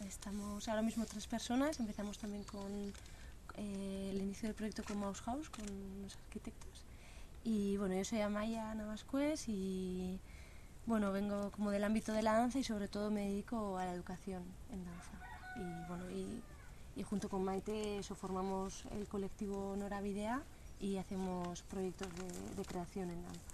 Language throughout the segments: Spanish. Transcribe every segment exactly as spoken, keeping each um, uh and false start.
estamos ahora mismo tres personas, empezamos también con eh, el inicio del proyecto con Mouse House, con los arquitectos. Y bueno, yo soy Amaya Navascués y bueno, vengo como del ámbito de la danza y sobre todo me dedico a la educación en danza. Y bueno, y, y junto con Maite eso, formamos el colectivo Nora Videa y hacemos proyectos de, de creación en danza.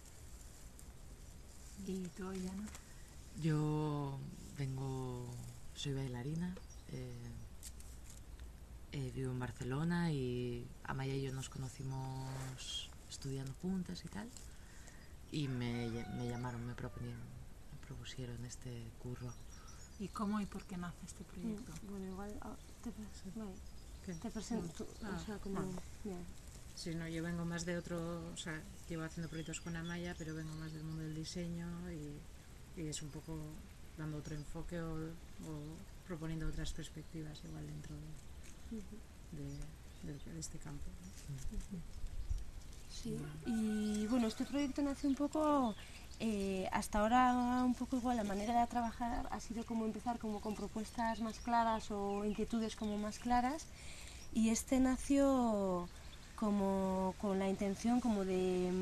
¿Y tú, Ollana? Yo vengo, soy bailarina, eh, eh, vivo en Barcelona y Amaya y yo nos conocimos estudiando juntas y tal, y me, me llamaron, me proponieron, me propusieron este curro. ¿Y cómo y por qué nace este proyecto? Mm, bueno, igual oh, te, ¿Qué? te presento, No. o sea, Ah, como... no. Bien. Sí, no, yo vengo más de otro, o sea, llevo haciendo proyectos con Amaya, pero vengo más del mundo del diseño y, y es un poco dando otro enfoque o, o proponiendo otras perspectivas igual dentro de, Uh-huh. de, de, de este campo, ¿no? Uh-huh. Sí, y bueno, este proyecto nace un poco, eh, hasta ahora un poco igual, la manera de trabajar ha sido como empezar como con propuestas más claras o inquietudes como más claras, y este nació como con la intención como de,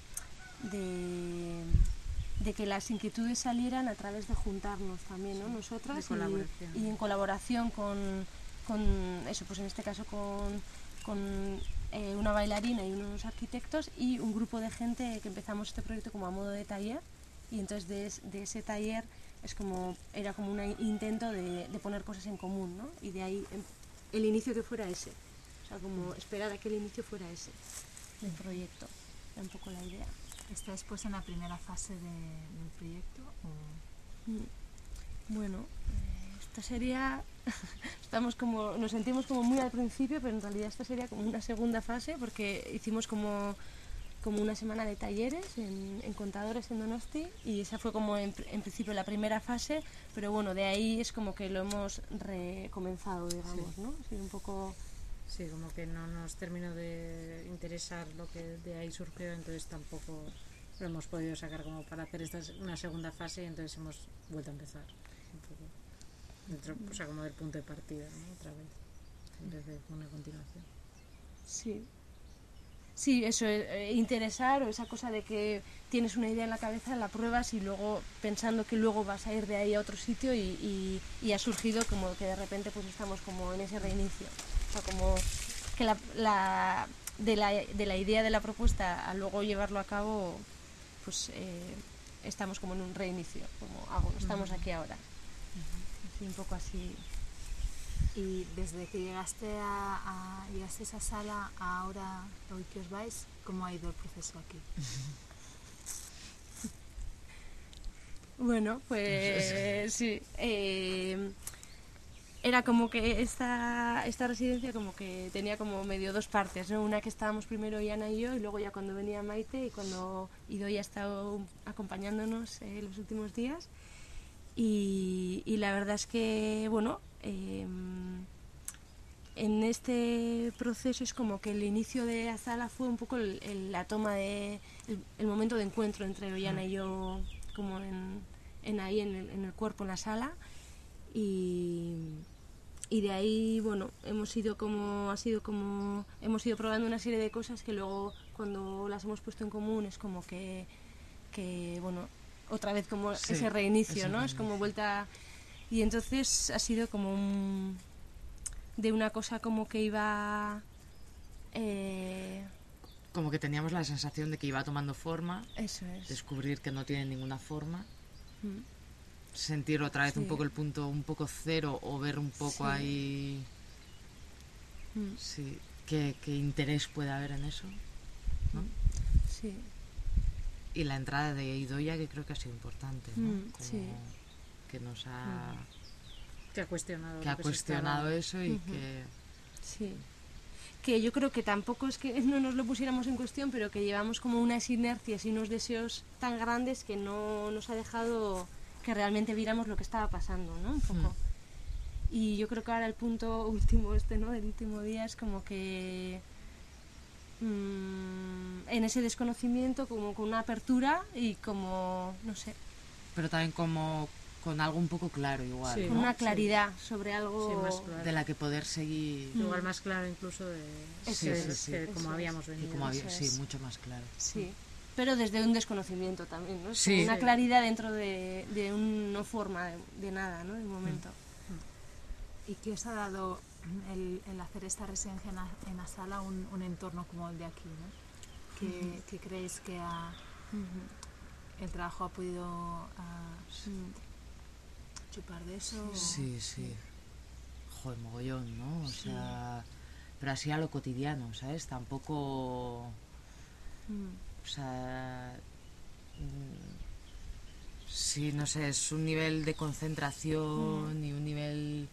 de, de que las inquietudes salieran a través de juntarnos también, ¿no? Nosotras y, y en colaboración con, con eso, pues en este caso con, con eh, una bailarina y unos arquitectos y un grupo de gente que empezamos este proyecto como a modo de taller, y entonces de, de ese taller es como, era como un intento de, de poner cosas en común, ¿no? Y de ahí el inicio que fuera ese, o sea, como esperar a que el inicio fuera ese del proyecto, era un poco la idea. ¿Estáis pues en la primera fase de, del proyecto? O... Bueno, eh, esta sería, estamos como, nos sentimos como muy al principio, pero en realidad esta sería como una segunda fase, porque hicimos como, como una semana de talleres en, en Contadores en Donosti, y esa fue como en, en principio la primera fase, pero bueno, de ahí es como que lo hemos recomenzado, digamos, sí. ¿No? Ha sido un poco... Sí, como que no nos terminó de interesar lo que de ahí surgió, entonces tampoco lo hemos podido sacar como para hacer esta una segunda fase, y entonces hemos vuelto a empezar un poco dentro, o sea, como del punto de partida, ¿no? Otra vez, en vez de una continuación. Sí. Sí, eso, eh, interesar, o esa cosa de que tienes una idea en la cabeza, la pruebas y luego pensando que luego vas a ir de ahí a otro sitio y, y, y ha surgido como que de repente pues estamos como en ese reinicio. O sea, como que la, la, de, la, de la idea de la propuesta a luego llevarlo a cabo, pues eh, estamos como en un reinicio, como ah, bueno, estamos aquí ahora. Uh-huh. Así, un poco así. Y desde que llegaste a, a, llegaste a esa sala a ahora hoy que os vais, ¿cómo ha ido el proceso aquí? Bueno, pues sí. Eh, era como que esta, esta residencia como que tenía como medio dos partes, ¿no? Una que estábamos primero Iana y yo, y luego ya cuando venía Maite y cuando Idoia ha estado acompañándonos eh, los últimos días. Y, y la verdad es que, bueno, eh, en este proceso es como que el inicio de la sala fue un poco el, el, la toma de, el, el momento de encuentro entre Ollana y yo, como en, en ahí en el, en el cuerpo, en la sala, y, y de ahí, bueno, hemos ido como, ha sido como, hemos ido probando una serie de cosas que luego cuando las hemos puesto en común es como que, que bueno, otra vez como sí, ese reinicio, ese ¿no? Reinicio. Es como vuelta, y entonces ha sido como un, de una cosa como que iba eh... como que teníamos la sensación de que iba tomando forma. Eso es. Descubrir que no tiene ninguna forma, mm. sentir otra vez sí. un poco el punto un poco cero, o ver un poco sí. ahí mm. sí, qué, qué interés puede haber en eso, ¿no? Sí. Y la entrada de Idoia, que creo que ha sido importante, ¿no? Mm, como sí. que nos ha que ha cuestionado que ha que cuestionado eso y uh-huh. que sí, que yo creo que tampoco es que no nos lo pusiéramos en cuestión, pero que llevamos como unas inercias y unos deseos tan grandes que no nos ha dejado que realmente viéramos lo que estaba pasando, ¿no? Un poco. Mm. Y yo creo que ahora el punto último este, ¿no? Del último día es como que mmm, en ese desconocimiento, como con una apertura y como, no sé. Pero también como con algo un poco claro igual, Sí, ¿no? Con una claridad sobre algo... Sí, más claro. De la que poder seguir. Igual más claro incluso de Sí, que, sí, sí. que como Eso es. habíamos Y venido. como había, Eso sí, es. mucho más claro. Sí, pero desde un desconocimiento también, ¿no? Es Sí. como una Sí. claridad dentro de, de un no forma de, de nada, ¿no? De momento. ¿Y qué os ha dado el, el hacer esta residencia en la, en la sala un, un entorno como el de aquí, ¿no? ¿Qué, ¿qué creéis que ha, el trabajo ha podido ah, chupar de eso? o- Sí, sí. Joder, mogollón, ¿no? O sea, pero así a lo cotidiano, ¿sabes? Tampoco, o sea, mm, sí, no sé, es un nivel de concentración y un nivel,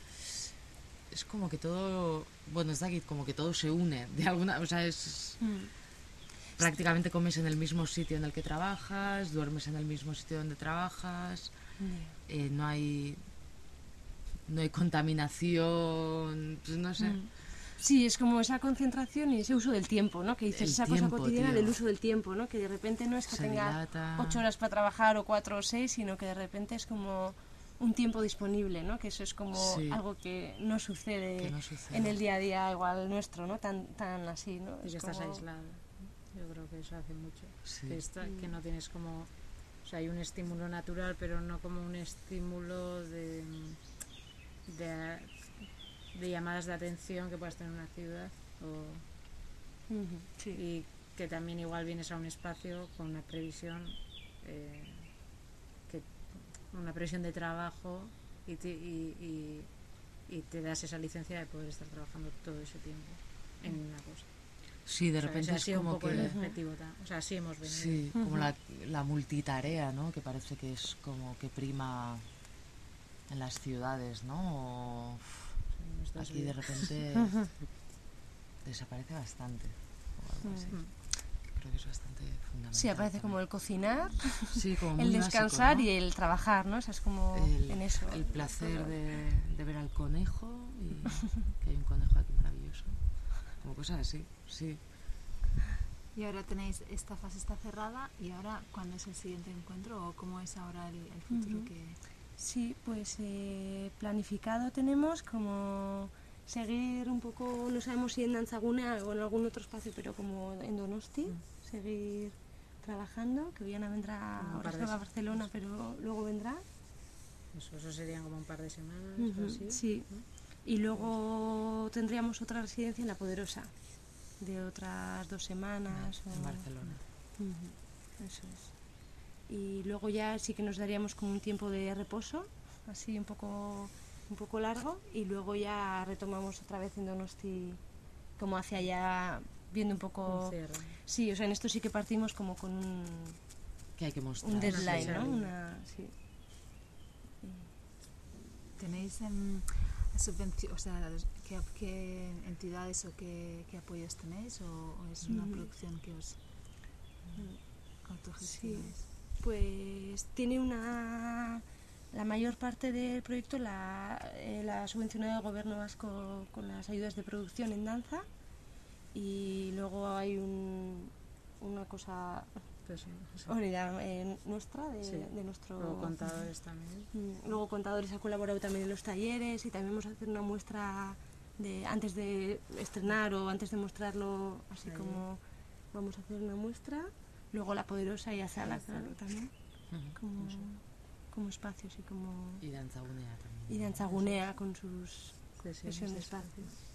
es como que todo, bueno, es de aquí, como que todo se une, de alguna, o sea, es, prácticamente comes en el mismo sitio en el que trabajas, duermes en el mismo sitio donde trabajas, eh, no hay no hay contaminación, pues no sé. Sí, es como esa concentración y ese uso del tiempo, ¿no? Que dices, El esa tiempo, cosa cotidiana tío. del uso del tiempo, ¿no? Que de repente no es que Se tengas dilata. ocho horas para trabajar o cuatro o seis, sino que de repente es como un tiempo disponible, ¿no? Que eso es como Sí. algo que no sucede, Que no sucede. en el día a día igual nuestro, ¿no? Tan, tan así, ¿no? Y Es que estás como- aislado. Yo creo que eso hace mucho. Sí. Que, está- que no tienes como... O sea, hay un estímulo natural, pero no como un estímulo de, de, de llamadas de atención que puedas tener en una ciudad. O, Ujú, sí. y que también igual vienes a un espacio con una previsión, eh, que, una previsión de trabajo y te, y, y, y te das esa licencia de poder estar trabajando todo ese tiempo en una cosa. Sí, de O sea, repente ese ha es sido un como poco que... el objetivo. ta- O sea, así hemos venido. Sí, como la, la multitarea, ¿no? Que parece que es como que prima en las ciudades, ¿no? O, En nuestras aquí de vidas. repente desaparece bastante. O algo así. Mm. Creo que es bastante fundamental. Sí, aparece como también. el cocinar, Sí, como el muy descansar básico, y ¿no? el trabajar, ¿no? O sea, es como el, en eso. el placer de, de ver al conejo y que hay un conejo aquí maravilloso. Como cosas así, sí. Y ahora tenéis, esta fase está cerrada, y ahora, ¿cuándo es el siguiente encuentro o cómo es ahora el, el futuro? Ujú. que Sí, pues eh, planificado tenemos como seguir un poco, no sabemos si en Danzagunea o en algún otro espacio, pero como en Donosti, seguir trabajando, que Viana vendrá, Un ahora par se de va a se- Barcelona, pero luego vendrá. Eso, eso serían como un par de semanas Ujú, o así. sí. Y luego tendríamos otra residencia en La Poderosa, de otras dos semanas. En o- Barcelona. Ujú, eso es. Y luego ya sí que nos daríamos como un tiempo de reposo, así un poco, un poco largo, y luego ya retomamos otra vez en Donosti, como hacia allá, viendo un poco... Un cierre. Sí, o sea, en esto sí que partimos como con un, Que hay que mostrar. un deadline, fecha ¿no? límite. Una, sí. tenéis em, subvencio- o sea, ¿qué, qué entidades o qué, qué apoyos tenéis, o, o es una Ujú. producción que os autogestionáis? Pues tiene una... La mayor parte del proyecto la, eh, la ha subvencionado el gobierno vasco con las ayudas de producción en danza, y luego hay un, una cosa, Pues sí, sí. unidad eh, nuestra, de, Sí. de nuestro... Luego contadores también. Mm, Luego Contadores ha colaborado también en los talleres, y también vamos a hacer una muestra de, antes de estrenar o antes de mostrarlo, así Ahí. como vamos a hacer una muestra. Luego La Poderosa y a Sala, claro, también, Ujú. como, como espacios y como... Y Danzagunea también. Y Danzagunea con sus Sí, sí, versión de sí, sí. espacios.